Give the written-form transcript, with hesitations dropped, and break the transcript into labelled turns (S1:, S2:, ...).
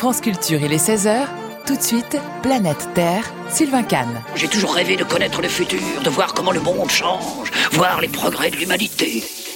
S1: France Culture, il est 16h. Tout de suite, Planète Terre, Sylvain Kahn.
S2: J'ai toujours rêvé de connaître le futur, de voir comment le monde change, voir les progrès de l'humanité.